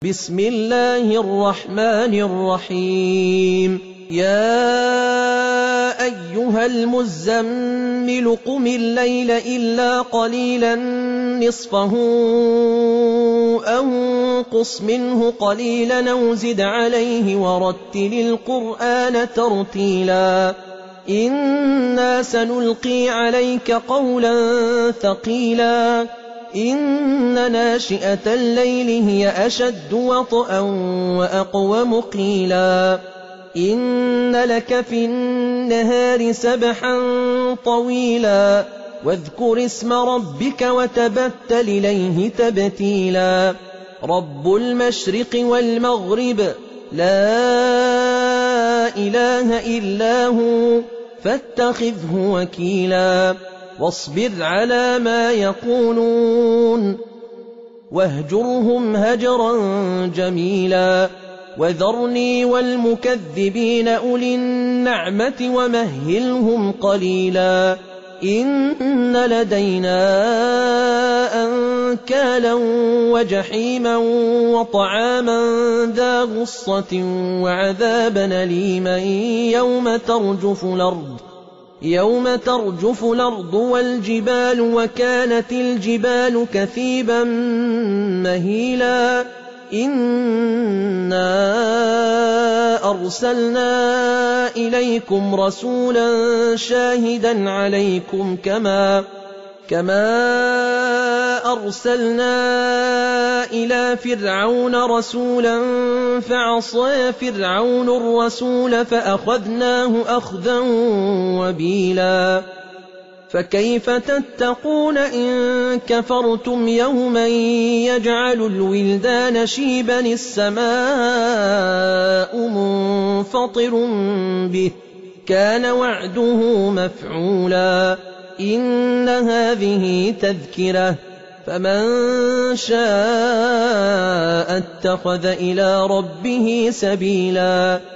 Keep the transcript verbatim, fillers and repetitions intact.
بسم الله الرحمن الرحيم يا أيها المزمل قم الليل إلا قليلا نصفه أو انقص منه قليلا أو زد عليه ورتل القرآن ترتيلا إنا سنلقي عليك قولا ثقيلا إن ناشئة الليل هي أشد وطئا وأقوم قيلا إن لك في النهار سبحا طويلا واذكر اسم ربك وتبتل إليه تبتيلا رب المشرق والمغرب لا إله إلا هو فاتخذه وكيلا واصبر على ما يقولون واهجرهم هجرا جميلا وذرني والمكذبين أولي النعمة ومهلهم قليلا إن لدينا أنكالا وجحيما وطعاما ذا غصة وعذابا أليما يوم ترجف الأرض يوم ترجف الأرض والجبال وكانت الجبال كثيبا مهيلا إنا أرسلنا إليكم رسولا شاهدا عليكم كما كما أرسلنا إلى فرعون رسولا فعصى فرعون الرسول فأخذناه أخذا وبيلا فكيف تتقون إن كفرتم يوما يجعل الولدان شيبا السماء منفطر به كان وعده مفعولا إن هذه تذكرة فمن شاء اتخذ إلى ربه سبيلا